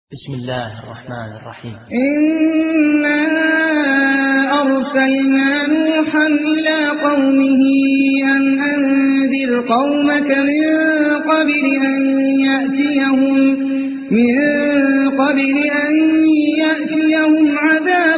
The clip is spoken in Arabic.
بسم الله الرحمن الرحيم. إنا أرسلنا نوحا إلى قومه أن أنذر قومك من قبل أن يأتيهم عذاب